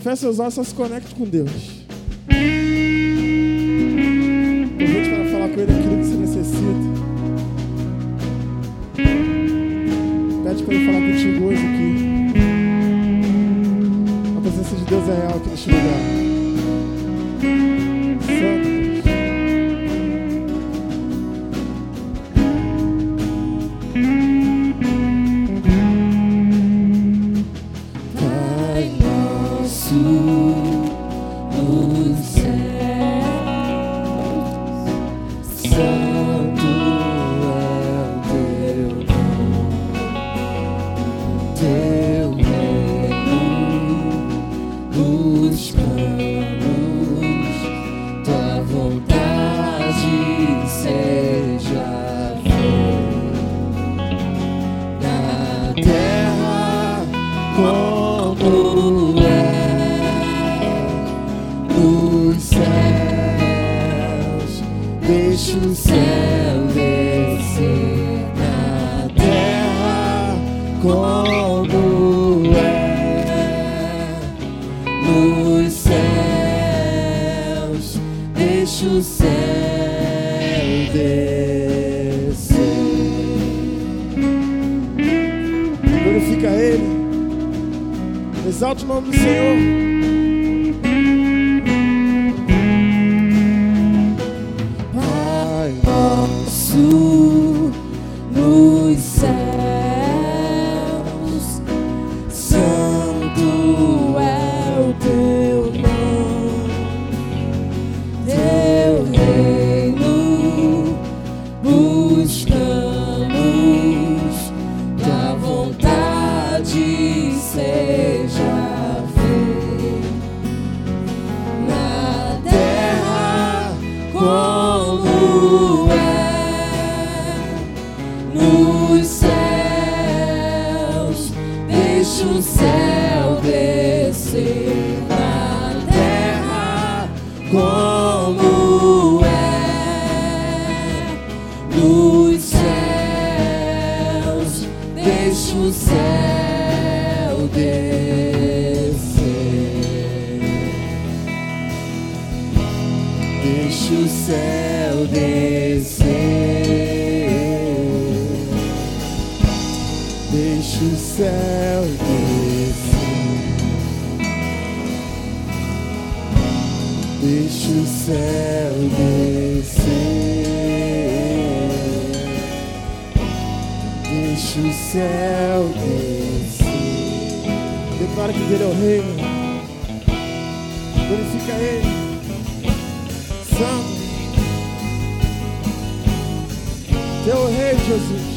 Feche seus olhos, só se conecte com Deus. Aproveite para falar com Ele aquilo que você necessita. Pede para Ele falar contigo hoje aqui. A presença de Deus é real aqui neste lugar. Santo Deus. Pai nosso nos céus, santo é o teu nome, teu reino buscamos, tua vontade seja feita na terra como é nos céus. Deixa o céu descer na terra como é nos céus. Deixa o céu descer. Glorifica Ele. Exalte o nome do Senhor. Pai nosso nos céus, santo é o teu nome, teu reino buscamos, tua vontade seja feita na terra como é nos céus. Deixa o céu descer na terra como é nos céus. Deixa o céu descer. Deixa o céu descer. Deixa o céu descer. Deixa o céu descer. Deixa o céu descer. Declara que Ele é o Reino. Glorifica Ele. Santo. Teu Rei, Jesus.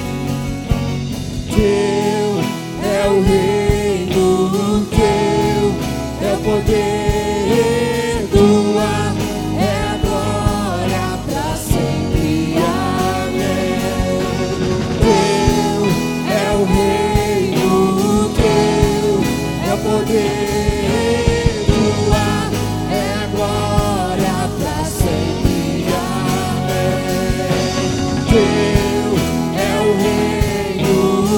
Teu é o reino, teu é o poder, tua é a glória pra sempre. Amém. Teu é o reino, teu é o poder, tua é a glória pra sempre. Amém. Teu é o reino,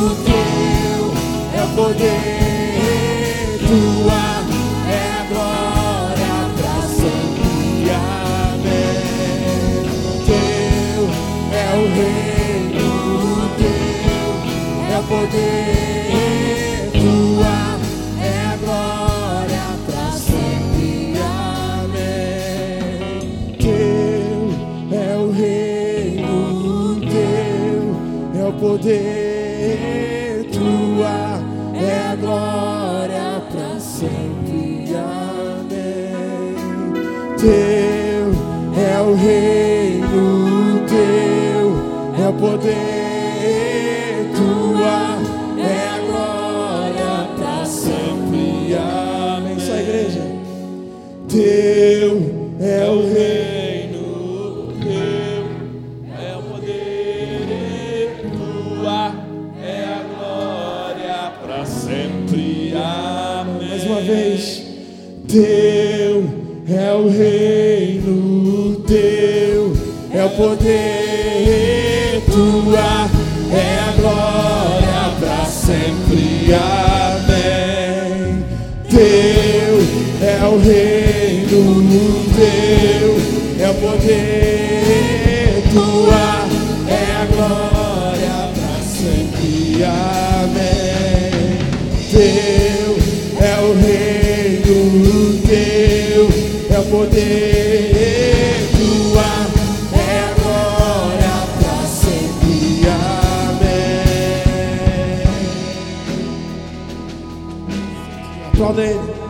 poder, tua é a glória pra sempre. Amém. Teu é o reino, teu é o poder, tua é a glória pra sempre. Amém. Teu é o reino, teu é o poder, tua é a glória pra sempre. Amém. Teu é o reino, teu é o poder, tua é a glória pra sempre. Amém. Só a igreja. Teu é o reino, teu é o poder, tua é a glória pra sempre. Amém. Mais uma vez. Teu é o reino, teu é o poder, tua é a glória pra sempre. Amém. Teu é o reino teu, é o poder tua, é a glória pra sempre. Amém. Teu é o reino teu, é o poder tua, é a glória pra sempre. Amém. Aplauda ele.